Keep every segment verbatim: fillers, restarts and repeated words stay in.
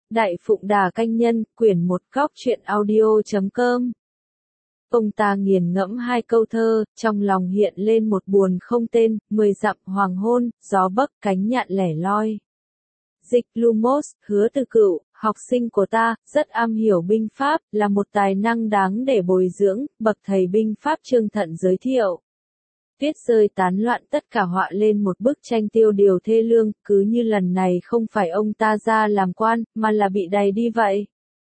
Đại Phụng Đà Canh Nhân, quyển một góc truyện audio.com. Ông ta nghiền ngẫm hai câu thơ, trong lòng hiện lên một buồn không tên, mười dặm hoàng hôn, gió bấc cánh nhạn lẻ loi. Dịch Lumos, Hứa Từ Cựu, học sinh của ta, rất am hiểu binh pháp, là một tài năng đáng để bồi dưỡng, bậc thầy binh pháp Trương Thận giới thiệu. Tuyết rơi tán loạn tất cả họa lên một bức tranh tiêu điều thê lương, cứ như lần này không phải ông ta ra làm quan, mà là bị đày đi vậy.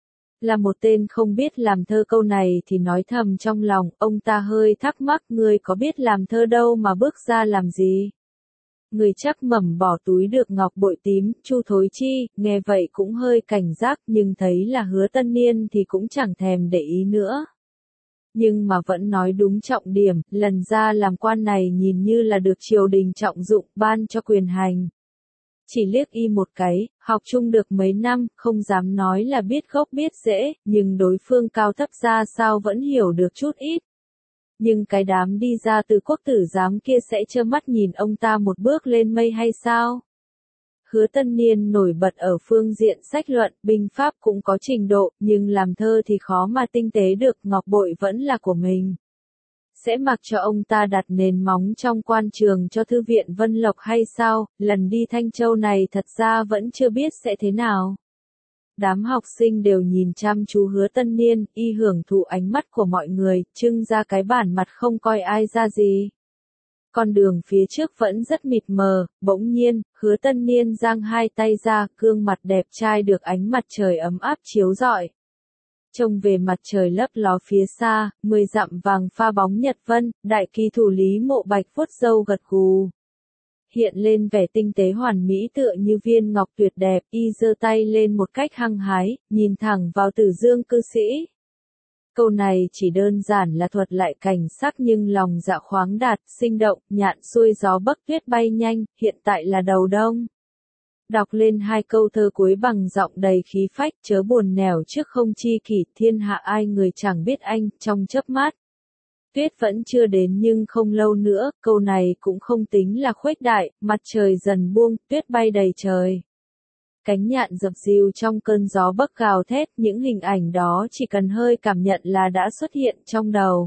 Là một tên không biết làm thơ, câu này thì nói thầm trong lòng, ông ta hơi thắc mắc, người có biết làm thơ đâu mà bước ra làm gì? Người chắc mẩm bỏ túi được ngọc bội tím, Chu Thối Chi, nghe vậy cũng hơi cảnh giác, nhưng thấy là Hứa Tân Niên thì cũng chẳng thèm để ý nữa. Nhưng mà vẫn nói đúng trọng điểm, lần ra làm quan này nhìn như là được triều đình trọng dụng, ban cho quyền hành. Chỉ liếc y một cái, học chung được mấy năm, không dám nói là biết gốc biết rễ, nhưng đối phương cao thấp ra sao vẫn hiểu được chút ít. Nhưng cái đám đi ra từ quốc tử giám kia sẽ trơ mắt nhìn ông ta một bước lên mây hay sao? Hứa Tân Niên nổi bật ở phương diện sách luận, binh pháp cũng có trình độ, nhưng làm thơ thì khó mà tinh tế được, ngọc bội vẫn là của mình. Sẽ mặc cho ông ta đặt nền móng trong quan trường cho thư viện Vân Lộc hay sao, lần đi Thanh Châu này thật ra vẫn chưa biết sẽ thế nào. Đám học sinh đều nhìn chăm chú Hứa Tân Niên, y hưởng thụ ánh mắt của mọi người, trưng ra cái bản mặt không coi ai ra gì. Con đường phía trước vẫn rất mịt mờ, bỗng nhiên, Hứa Tân Niên giang hai tay ra, gương mặt đẹp trai được ánh mặt trời ấm áp chiếu rọi. Trông về mặt trời lấp ló phía xa, mười dặm vàng pha bóng nhật vân, đại kỳ thủ Lý Mộ Bạch vuốt râu gật gù. Hiện lên vẻ tinh tế hoàn mỹ tựa như viên ngọc tuyệt đẹp, y giơ tay lên một cách hăng hái, nhìn thẳng vào Tử Dương cư sĩ. Câu này chỉ đơn giản là thuật lại cảnh sắc nhưng lòng dạ khoáng đạt, sinh động, nhạn xuôi gió bấc tuyết bay nhanh, hiện tại là đầu đông. Đọc lên hai câu thơ cuối bằng giọng đầy khí phách, chớ buồn nẻo trước không chi kỷ, thiên hạ ai người chẳng biết anh, trong chớp mắt. Tuyết vẫn chưa đến nhưng không lâu nữa, câu này cũng không tính là khuếch đại, mặt trời dần buông, tuyết bay đầy trời. Cánh nhạn dập dìu trong cơn gió bấc gào thét, những hình ảnh đó chỉ cần hơi cảm nhận là đã xuất hiện trong đầu.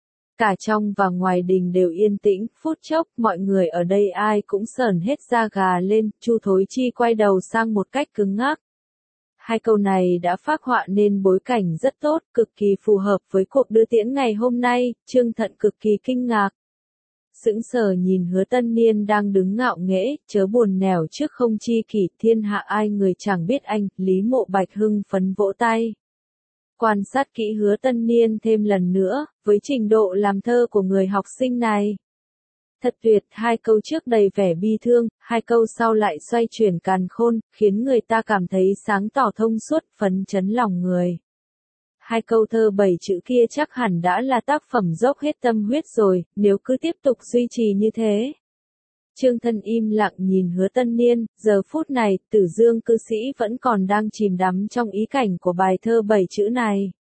Cả trong và ngoài đình đều yên tĩnh, phút chốc, mọi người ở đây ai cũng sởn hết da gà lên, Chu Thối Chi quay đầu sang một cách cứng ngắc. Hai câu này đã phác họa nên bối cảnh rất tốt, cực kỳ phù hợp với cuộc đưa tiễn ngày hôm nay, Trương Thận cực kỳ kinh ngạc. Sững sờ nhìn Hứa Tân Niên đang đứng ngạo nghễ, chớ buồn nẻo trước không chi kỷ, thiên hạ ai người chẳng biết anh, Lý Mộ Bạch hưng phấn vỗ tay. Quan sát kỹ Hứa Tân Niên thêm lần nữa, với trình độ làm thơ của người học sinh này. Thật tuyệt, hai câu trước đầy vẻ bi thương, hai câu sau lại xoay chuyển càn khôn, khiến người ta cảm thấy sáng tỏ thông suốt, phấn chấn lòng người. Hai câu thơ bảy chữ kia chắc hẳn đã là tác phẩm dốc hết tâm huyết rồi, nếu cứ tiếp tục duy trì như thế. Trương Thân im lặng nhìn Hứa Tân Niên, giờ phút này, Tử Dương cư sĩ vẫn còn đang chìm đắm trong ý cảnh của bài thơ bảy chữ này.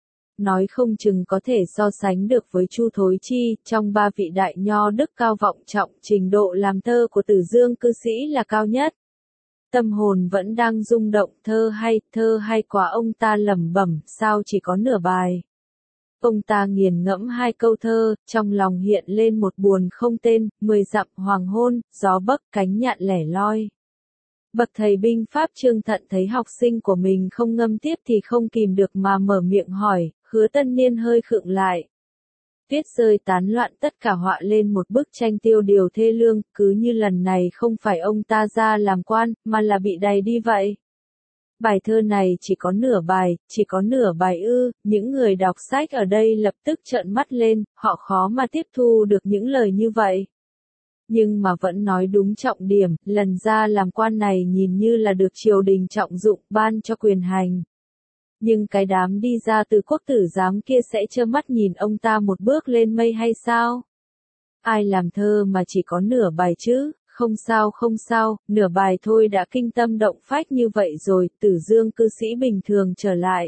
Nói không chừng có thể so sánh được với Chu Thối Chi, trong ba vị đại nho đức cao vọng trọng, trình độ làm thơ của Tử Dương cư sĩ là cao nhất. Tâm hồn vẫn đang rung động, thơ hay, thơ hay quá, ông ta lẩm bẩm, sao chỉ có nửa bài. Ông ta nghiền ngẫm hai câu thơ, trong lòng hiện lên một buồn không tên, mười dặm hoàng hôn, gió bấc cánh nhạn lẻ loi. Bậc thầy binh pháp Trương Thận thấy học sinh của mình không ngâm tiếp thì không kìm được mà mở miệng hỏi, Hứa Tân Niên hơi khựng lại. Tuyết rơi tán loạn tất cả họa lên một bức tranh tiêu điều thê lương, cứ như lần này không phải ông ta ra làm quan, mà là bị đày đi vậy. Bài thơ này chỉ có nửa bài, chỉ có nửa bài ư, những người đọc sách ở đây lập tức trợn mắt lên, họ khó mà tiếp thu được những lời như vậy. Nhưng mà vẫn nói đúng trọng điểm, lần ra làm quan này nhìn như là được triều đình trọng dụng, ban cho quyền hành. Nhưng cái đám đi ra từ quốc tử giám kia sẽ trơ mắt nhìn ông ta một bước lên mây hay sao? Ai làm thơ mà chỉ có nửa bài chứ? Không sao không sao, nửa bài thôi đã kinh tâm động phách như vậy rồi, Tử Dương cư sĩ bình thường trở lại.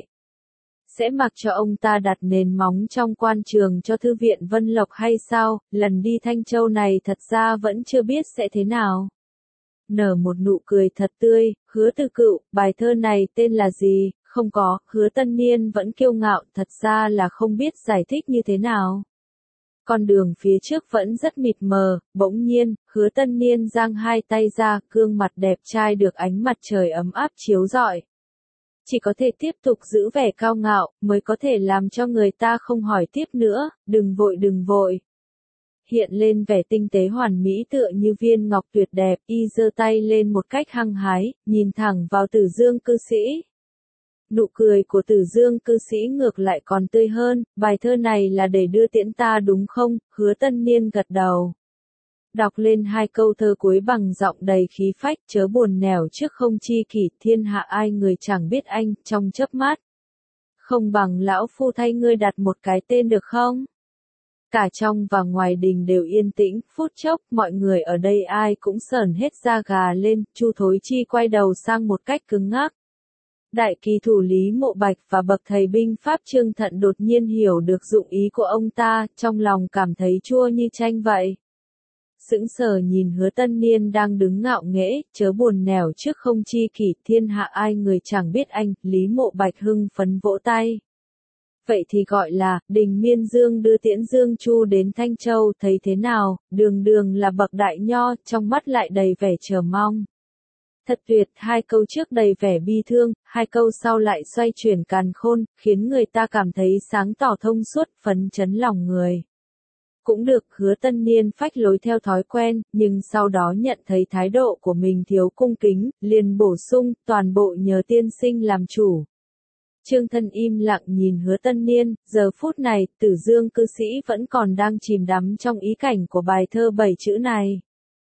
Sẽ mặc cho ông ta đặt nền móng trong quan trường cho thư viện Vân Lộc hay sao, lần đi Thanh Châu này thật ra vẫn chưa biết sẽ thế nào. Nở một nụ cười thật tươi, Hứa Từ Cựu, bài thơ này tên là gì? Không có, Hứa Tân Niên vẫn kiêu ngạo, thật ra là không biết giải thích như thế nào. Con đường phía trước vẫn rất mịt mờ, bỗng nhiên, Hứa Tân Niên giang hai tay ra, gương mặt đẹp trai được ánh mặt trời ấm áp chiếu rọi. Chỉ có thể tiếp tục giữ vẻ cao ngạo, mới có thể làm cho người ta không hỏi tiếp nữa, đừng vội đừng vội. Hiện lên vẻ tinh tế hoàn mỹ tựa như viên ngọc tuyệt đẹp, y giơ tay lên một cách hăng hái, nhìn thẳng vào Tử Dương cư sĩ. Nụ cười của Tử Dương cư sĩ ngược lại còn tươi hơn, bài thơ này là để đưa tiễn ta đúng không? Hứa Tân Niên gật đầu. Đọc lên hai câu thơ cuối bằng giọng đầy khí phách, chớ buồn nẻo trước không chi kỷ, thiên hạ ai người chẳng biết anh, trong chớp mắt. Không bằng lão phu thay ngươi đặt một cái tên được không? Cả trong và ngoài đình đều yên tĩnh, phút chốc, mọi người ở đây ai cũng sởn hết da gà lên, Chu Thối Chi quay đầu sang một cách cứng ngắc. Đại kỳ thủ Lý Mộ Bạch và bậc thầy binh pháp Trương Thận đột nhiên hiểu được dụng ý của ông ta, trong lòng cảm thấy chua như chanh vậy. Sững sờ nhìn Hứa Tân Niên đang đứng ngạo nghễ, chớ buồn nẻo trước không chi kỷ, thiên hạ ai người chẳng biết anh, Lý Mộ Bạch hưng phấn vỗ tay. Vậy thì gọi là, Đình Miên Dương đưa tiễn Dương Chu đến Thanh Châu, thấy thế nào? Đường đường là bậc đại nho, trong mắt lại đầy vẻ chờ mong. Thật tuyệt, hai câu trước đầy vẻ bi thương, hai câu sau lại xoay chuyển càn khôn, khiến người ta cảm thấy sáng tỏ thông suốt, phấn chấn lòng người. Cũng được, Hứa Tân Niên phách lối theo thói quen, nhưng sau đó nhận thấy thái độ của mình thiếu cung kính, liền bổ sung, toàn bộ nhờ tiên sinh làm chủ. Trương Thân im lặng nhìn Hứa Tân Niên, giờ phút này, Tử Dương cư sĩ vẫn còn đang chìm đắm trong ý cảnh của bài thơ bảy chữ này.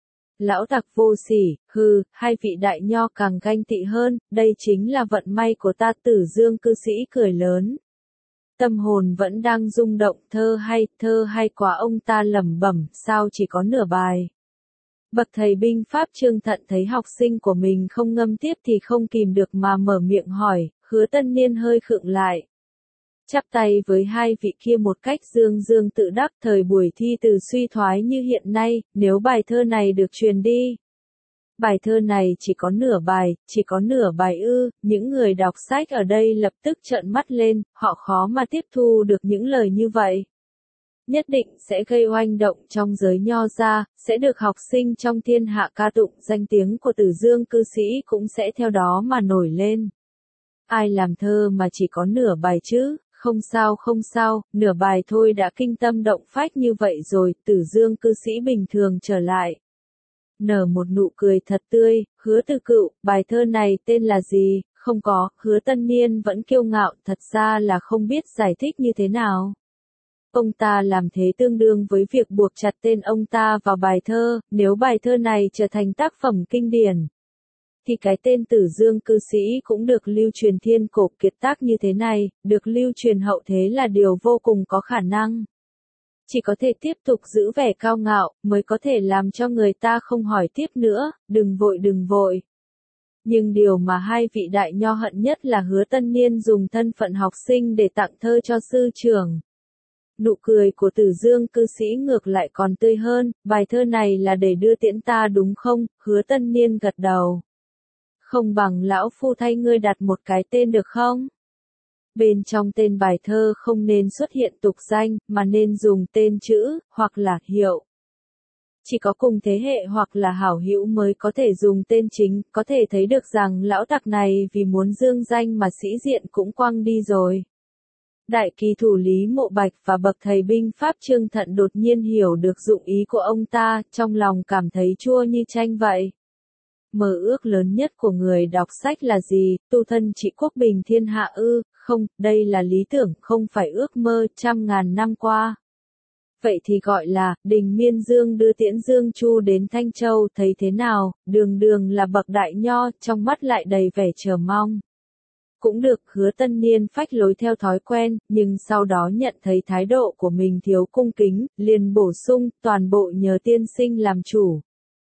Lão tặc vô sỉ, hừ, hai vị đại nho càng ganh tị hơn, đây chính là vận may của ta. Tử Dương cư sĩ cười lớn. Tâm hồn vẫn đang rung động, thơ hay, thơ hay quá, ông ta lẩm bẩm, sao chỉ có nửa bài. Bậc thầy binh pháp Trương Thận thấy học sinh của mình không ngâm tiếp thì không kìm được mà mở miệng hỏi, Hứa Tân Niên hơi khựng lại. Chắp tay với hai vị kia một cách dương dương tự đắc, thời buổi thi từ suy thoái như hiện nay, nếu bài thơ này được truyền đi. Bài thơ này chỉ có nửa bài, chỉ có nửa bài ư, những người đọc sách ở đây lập tức trợn mắt lên, họ khó mà tiếp thu được những lời như vậy. Nhất định sẽ gây oanh động trong giới nho gia, sẽ được học sinh trong thiên hạ ca tụng, danh tiếng của Tử Dương cư sĩ cũng sẽ theo đó mà nổi lên. Ai làm thơ mà chỉ có nửa bài chứ? Không sao không sao, nửa bài thôi đã kinh tâm động phách như vậy rồi, Tử Dương cư sĩ bình thường trở lại. Nở một nụ cười thật tươi, Hứa Từ Cựu, bài thơ này tên là gì? Không có, Hứa Tân Niên vẫn kiêu ngạo, thật ra là không biết giải thích như thế nào. Ông ta làm thế tương đương với việc buộc chặt tên ông ta vào bài thơ, nếu bài thơ này trở thành tác phẩm kinh điển. Thì cái tên Tử Dương cư sĩ cũng được lưu truyền thiên cổ kiệt tác như thế này, được lưu truyền hậu thế là điều vô cùng có khả năng. Chỉ có thể tiếp tục giữ vẻ cao ngạo, mới có thể làm cho người ta không hỏi tiếp nữa, đừng vội đừng vội. Nhưng điều mà hai vị đại nho hận nhất là Hứa Tân Niên dùng thân phận học sinh để tặng thơ cho sư trưởng. Nụ cười của Tử Dương cư sĩ ngược lại còn tươi hơn, bài thơ này là để đưa tiễn ta đúng không? Hứa Tân Niên gật đầu. Không bằng lão phu thay ngươi đặt một cái tên được không? Bên trong tên bài thơ không nên xuất hiện tục danh, mà nên dùng tên chữ, hoặc là hiệu. Chỉ có cùng thế hệ hoặc là hảo hữu mới có thể dùng tên chính, có thể thấy được rằng lão tặc này vì muốn dương danh mà sĩ diện cũng quăng đi rồi. Đại kỳ thủ Lý Mộ Bạch và bậc thầy binh pháp Trương Thận đột nhiên hiểu được dụng ý của ông ta, trong lòng cảm thấy chua như chanh vậy. Mơ ước lớn nhất của người đọc sách là gì? Tu thân trị quốc bình thiên hạ ư? Không, đây là lý tưởng, không phải ước mơ trăm ngàn năm qua. Vậy thì gọi là, Đình Miên Dương đưa tiễn Dương Chu đến Thanh Châu, thấy thế nào? Đường đường là bậc đại nho, trong mắt lại đầy vẻ chờ mong. Cũng được, Hứa Tân Niên phách lối theo thói quen, nhưng sau đó nhận thấy thái độ của mình thiếu cung kính, liền bổ sung, toàn bộ nhờ tiên sinh làm chủ.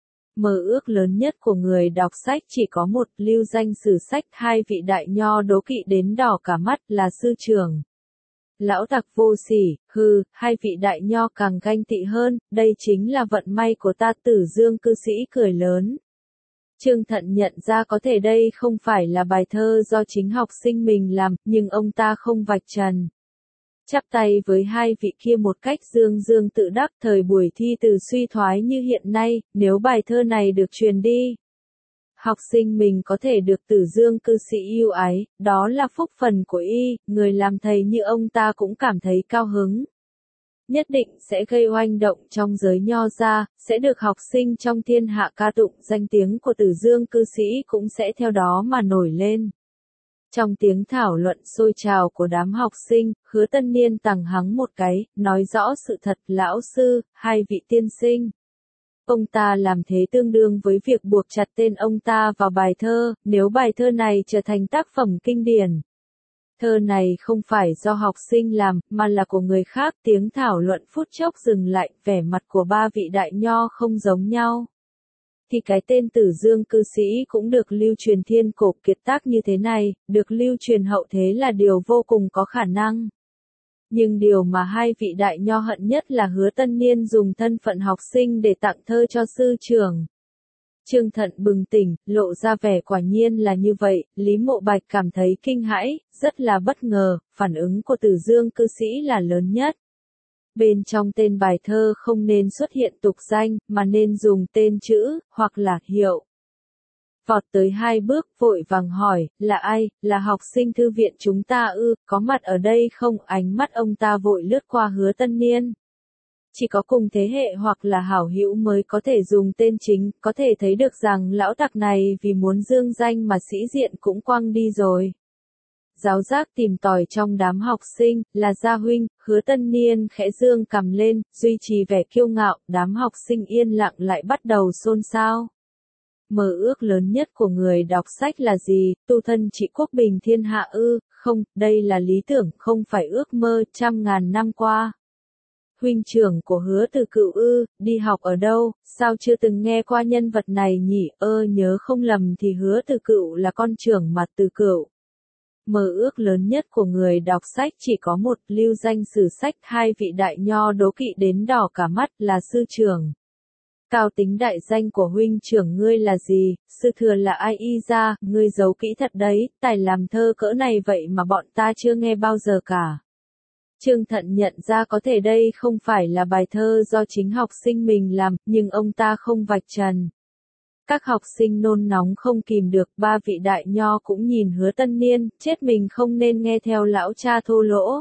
Mơ ước lớn nhất của người đọc sách chỉ có một, lưu danh sử sách, hai vị đại nho đố kỵ đến đỏ cả mắt là sư trưởng. Lão tặc vô sỉ, hừ, hai vị đại nho càng ganh tị hơn, đây chính là vận may của ta. Tử Dương cư sĩ cười lớn. Trương Thận nhận ra có thể đây không phải là bài thơ do chính học sinh mình làm, nhưng ông ta không vạch trần. Chắp tay với hai vị kia một cách dương dương tự đắc, thời buổi thi từ suy thoái như hiện nay, nếu bài thơ này được truyền đi, học sinh mình có thể được Tử Dương cư sĩ yêu ái, đó là phúc phần của y, người làm thầy như ông ta cũng cảm thấy cao hứng. Nhất định sẽ gây oanh động trong giới nho gia, sẽ được học sinh trong thiên hạ ca tụng, danh tiếng của Tử Dương cư sĩ cũng sẽ theo đó mà nổi lên. Trong tiếng thảo luận sôi trào của đám học sinh, Hứa Tân Niên tằng hắng một cái, nói rõ sự thật, lão sư, hai vị tiên sinh. Ông ta làm thế tương đương với việc buộc chặt tên ông ta vào bài thơ, nếu bài thơ này trở thành tác phẩm kinh điển. Thơ này không phải do học sinh làm, mà là của người khác. Tiếng thảo luận phút chốc dừng lại, vẻ mặt của ba vị đại nho không giống nhau. Thì cái tên Tử Dương cư sĩ cũng được lưu truyền thiên cổ kiệt tác như thế này, được lưu truyền hậu thế là điều vô cùng có khả năng. Nhưng điều mà hai vị đại nho hận nhất là Hứa Tân Niên dùng thân phận học sinh để tặng thơ cho sư trưởng. Trương Thận bừng tỉnh, lộ ra vẻ quả nhiên là như vậy, Lý Mộ Bạch cảm thấy kinh hãi, rất là bất ngờ, phản ứng của Tử Dương cư sĩ là lớn nhất. Bên trong tên bài thơ không nên xuất hiện tục danh, mà nên dùng tên chữ, hoặc là hiệu. Vọt tới hai bước, vội vàng hỏi, là ai, là học sinh thư viện chúng ta ư, có mặt ở đây không? Ánh mắt ông ta vội lướt qua Hứa Tân Niên. Chỉ có cùng thế hệ hoặc là hảo hữu mới có thể dùng tên chính, có thể thấy được rằng lão tặc này vì muốn dương danh mà sĩ diện cũng quăng đi rồi. Giáo giác tìm tòi trong đám học sinh, là Gia huynh, Hứa Tân Niên khẽ dương cằm lên, duy trì vẻ kiêu ngạo, đám học sinh yên lặng lại bắt đầu xôn xao. Mơ ước lớn nhất của người đọc sách là gì, tu thân trị quốc bình thiên hạ ư, không, đây là lý tưởng, không phải ước mơ, trăm ngàn năm qua. Huynh trưởng của Hứa Từ Cựu ư, đi học ở đâu, sao chưa từng nghe qua nhân vật này nhỉ, ơ nhớ không lầm thì Hứa Từ Cựu là con trưởng Mạt Từ Cựu. Mơ ước lớn nhất của người đọc sách chỉ có một, lưu danh sử sách, hai vị đại nho đố kỵ đến đỏ cả mắt, là sư trưởng. Cao tính đại danh của huynh trưởng ngươi là gì, sư thừa là ai y ra, ngươi giấu kỹ thật đấy, tài làm thơ cỡ này vậy mà bọn ta chưa nghe bao giờ cả. Trương Thận nhận ra có thể đây không phải là bài thơ do chính học sinh mình làm, nhưng ông ta không vạch trần. Các học sinh nôn nóng không kìm được, ba vị đại nho cũng nhìn Hứa Tân Niên, chết mình không nên nghe theo lão cha thô lỗ.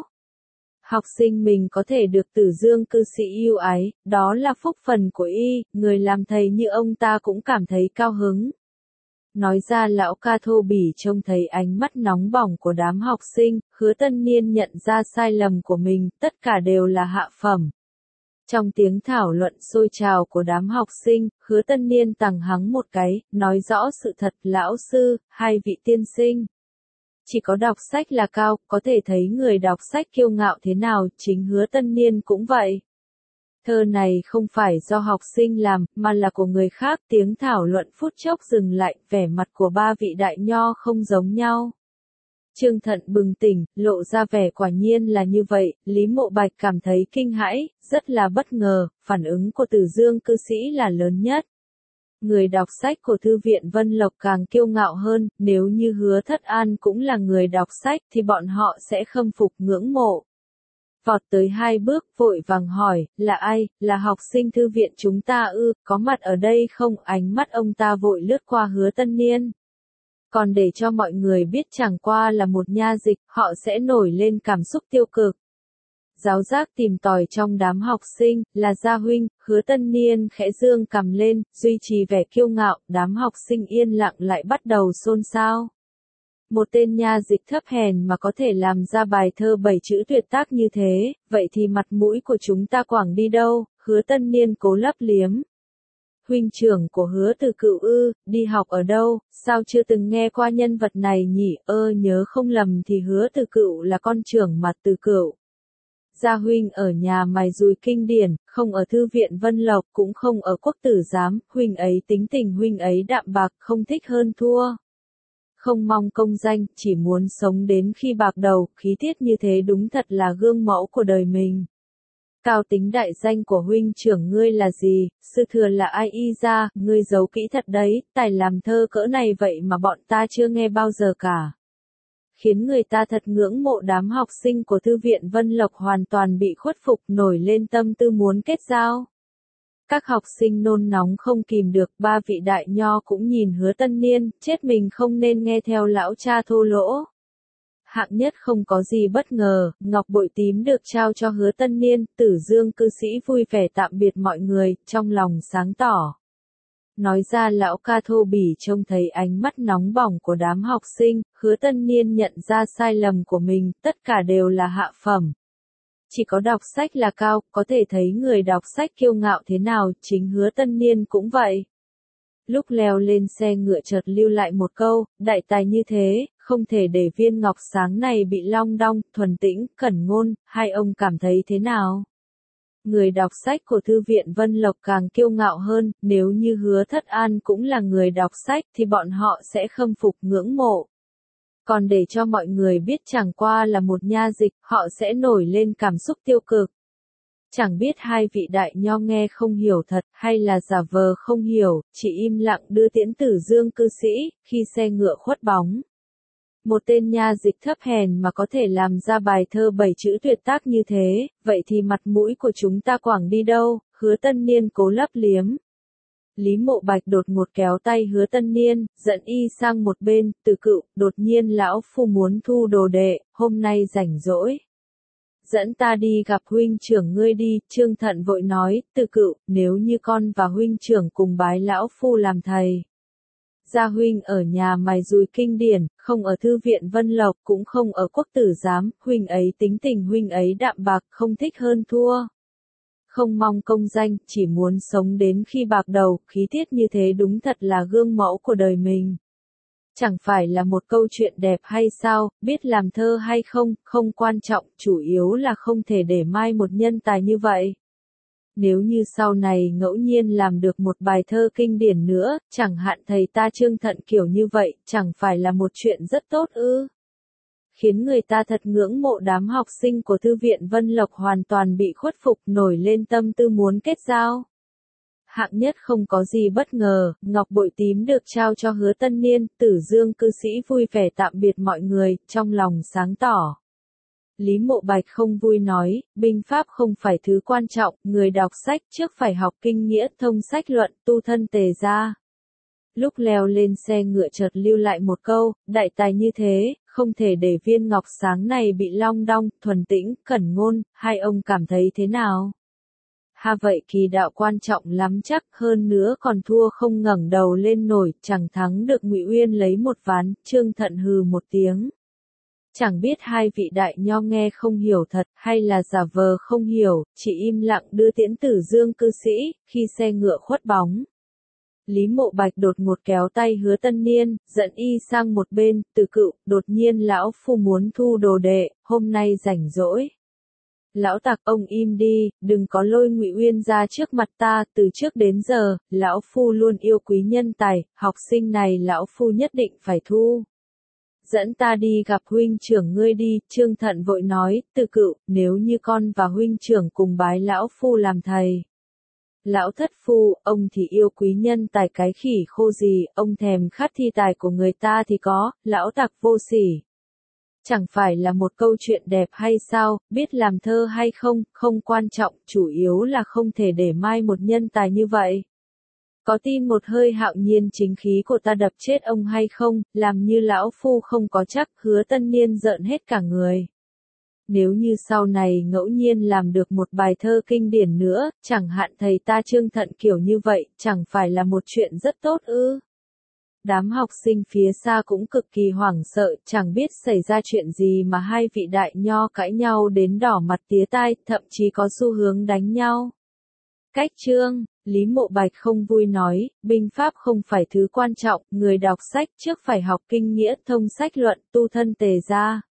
Học sinh mình có thể được Tử Dương cư sĩ yêu ái, đó là phúc phần của y, người làm thầy như ông ta cũng cảm thấy cao hứng. Nói ra lão ca thô bỉ trông thấy ánh mắt nóng bỏng của đám học sinh, Hứa Tân Niên nhận ra sai lầm của mình, tất cả đều là hạ phẩm. Trong tiếng thảo luận sôi trào của đám học sinh, Hứa Tân Niên tằng hắng một cái, nói rõ sự thật, lão sư, hai vị tiên sinh. Chỉ có đọc sách là cao, có thể thấy người đọc sách kiêu ngạo thế nào, chính Hứa Tân Niên cũng vậy. Thơ này không phải do học sinh làm, mà là của người khác. Tiếng thảo luận phút chốc dừng lại, vẻ mặt của ba vị đại nho không giống nhau. Trương Thận bừng tỉnh, lộ ra vẻ quả nhiên là như vậy, Lý Mộ Bạch cảm thấy kinh hãi, rất là bất ngờ, phản ứng của Tử Dương cư sĩ là lớn nhất. Người đọc sách của Thư viện Vân Lộc càng kiêu ngạo hơn, nếu như Hứa Thất An cũng là người đọc sách thì bọn họ sẽ khâm phục ngưỡng mộ. Vọt tới hai bước, vội vàng hỏi, là ai, là học sinh thư viện chúng ta ư, có mặt ở đây không, ánh mắt ông ta vội lướt qua Hứa Tân Niên. Còn để cho mọi người biết chẳng qua là một nha dịch, họ sẽ nổi lên cảm xúc tiêu cực. Giáo giác tìm tòi trong đám học sinh, là Gia huynh, Hứa Tân Niên khẽ dương cằm lên, duy trì vẻ kiêu ngạo, đám học sinh yên lặng lại bắt đầu xôn xao. Một tên nha dịch thấp hèn mà có thể làm ra bài thơ bảy chữ tuyệt tác như thế, vậy thì mặt mũi của chúng ta quảng đi đâu, Hứa Tân Niên cố lấp liếm. Huynh trưởng của Hứa Từ Cựu ư, đi học ở đâu, sao chưa từng nghe qua nhân vật này nhỉ, ơ nhớ không lầm thì Hứa Từ Cựu là con trưởng Mạt Từ Cựu. Gia huynh ở nhà mài dùi kinh điển, không ở Thư viện Vân Lộc, cũng không ở Quốc Tử Giám, huynh ấy tính tình huynh ấy đạm bạc, không thích hơn thua. Không mong công danh, chỉ muốn sống đến khi bạc đầu, khí tiết như thế đúng thật là gương mẫu của đời mình. Cao tính đại danh của huynh trưởng ngươi là gì, sư thừa là ai y ra, ngươi giấu kỹ thật đấy, tài làm thơ cỡ này vậy mà bọn ta chưa nghe bao giờ cả. Khiến người ta thật ngưỡng mộ đám học sinh của Thư viện Vân Lộc hoàn toàn bị khuất phục nổi lên tâm tư muốn kết giao. Các học sinh nôn nóng không kìm được, ba vị đại nho cũng nhìn Hứa Tân Niên, chết mình không nên nghe theo lão cha thô lỗ. Hạng nhất không có gì bất ngờ, ngọc bội tím được trao cho Hứa Tân Niên, Tử Dương cư sĩ vui vẻ tạm biệt mọi người, trong lòng sáng tỏ. Nói ra lão ca thô bỉ trông thấy ánh mắt nóng bỏng của đám học sinh, Hứa Tân Niên nhận ra sai lầm của mình, tất cả đều là hạ phẩm. Chỉ có đọc sách là cao, có thể thấy người đọc sách kiêu ngạo thế nào, chính Hứa Tân Niên cũng vậy. Lúc leo lên xe ngựa chợt lưu lại một câu, đại tài như thế, không thể để viên ngọc sáng này bị long đong, thuần tĩnh, cẩn ngôn, hai ông cảm thấy thế nào? Người đọc sách của Thư viện Vân Lộc càng kiêu ngạo hơn, nếu như Hứa Thất An cũng là người đọc sách thì bọn họ sẽ khâm phục ngưỡng mộ. Còn để cho mọi người biết chẳng qua là một nha dịch, họ sẽ nổi lên cảm xúc tiêu cực. Chẳng biết hai vị đại nho nghe không hiểu thật hay là giả vờ không hiểu, chỉ im lặng đưa tiễn Tử Dương cư sĩ, khi xe ngựa khuất bóng. Một tên nha dịch thấp hèn mà có thể làm ra bài thơ bảy chữ tuyệt tác như thế, vậy thì mặt mũi của chúng ta quảng đi đâu, Hứa Tân Niên cố lấp liếm. Lý Mộ Bạch đột ngột kéo tay Hứa Tân Niên, dẫn y sang một bên, Từ Cựu, đột nhiên lão phu muốn thu đồ đệ, hôm nay rảnh rỗi. Dẫn ta đi gặp huynh trưởng ngươi đi, Trương Thận vội nói, Từ Cựu, nếu như con và huynh trưởng cùng bái lão phu làm thầy. Gia huynh ở nhà mài dùi kinh điển, không ở Thư viện Vân Lộc, cũng không ở Quốc tử giám, huynh ấy tính tình huynh ấy đạm bạc, không thích hơn thua. Không mong công danh, chỉ muốn sống đến khi bạc đầu, khí tiết như thế đúng thật là gương mẫu của đời mình. Chẳng phải là một câu chuyện đẹp hay sao, biết làm thơ hay không, không quan trọng, chủ yếu là không thể để mai một nhân tài như vậy. Nếu như sau này ngẫu nhiên làm được một bài thơ kinh điển nữa, chẳng hạn thầy ta Trương Thận kiểu như vậy, chẳng phải là một chuyện rất tốt ư? Khiến người ta thật ngưỡng mộ đám học sinh của Thư viện Vân Lộc hoàn toàn bị khuất phục nổi lên tâm tư muốn kết giao. Hạng nhất không có gì bất ngờ, ngọc bội tím được trao cho Hứa Tân Niên, Tử Dương cư sĩ vui vẻ tạm biệt mọi người, trong lòng sáng tỏ. Lý Mộ Bạch không vui nói, binh pháp không phải thứ quan trọng, người đọc sách trước phải học kinh nghĩa, thông sách luận, tu thân tề gia. Lúc leo lên xe ngựa chợt lưu lại một câu, đại tài như thế, không thể để viên ngọc sáng này bị long đong, thuần tĩnh, cẩn ngôn, hai ông cảm thấy thế nào? Ha vậy kỳ đạo quan trọng lắm chắc, hơn nữa còn thua không ngẩng đầu lên nổi, chẳng thắng được Ngụy Uyên lấy một ván, Trương Thận hừ một tiếng. Chẳng biết hai vị đại nho nghe không hiểu thật hay là giả vờ không hiểu, chỉ im lặng đưa tiễn Tử Dương cư sĩ, khi xe ngựa khuất bóng. Lý Mộ Bạch đột ngột kéo tay Hứa Tân Niên, dẫn y sang một bên, Từ Cựu, đột nhiên lão phu muốn thu đồ đệ, hôm nay rảnh rỗi. Lão tặc ông im đi, đừng có lôi Ngụy Uyên ra trước mặt ta, từ trước đến giờ, lão phu luôn yêu quý nhân tài, học sinh này lão phu nhất định phải thu. Dẫn ta đi gặp huynh trưởng ngươi đi, Trương Thận vội nói, Từ Cựu, nếu như con và huynh trưởng cùng bái lão phu làm thầy. Lão thất phu, ông thì yêu quý nhân tài cái khỉ khô gì, ông thèm khát thi tài của người ta thì có, lão tặc vô sỉ. Chẳng phải là một câu chuyện đẹp hay sao, biết làm thơ hay không, không quan trọng, chủ yếu là không thể để mai một nhân tài như vậy. Có tin một hơi hạo nhiên chính khí của ta đập chết ông hay không, làm như lão phu không có chắc, Hứa Tân Niên rợn hết cả người. Nếu như sau này ngẫu nhiên làm được một bài thơ kinh điển nữa, chẳng hạn thầy ta Trương Thận kiểu như vậy, chẳng phải là một chuyện rất tốt ư? Đám học sinh phía xa cũng cực kỳ hoảng sợ, chẳng biết xảy ra chuyện gì mà hai vị đại nho cãi nhau đến đỏ mặt tía tai, thậm chí có xu hướng đánh nhau. Cách chương, Lý Mộ Bạch không vui nói, binh pháp không phải thứ quan trọng, người đọc sách trước phải học kinh nghĩa, thông sách luận, tu thân tề gia.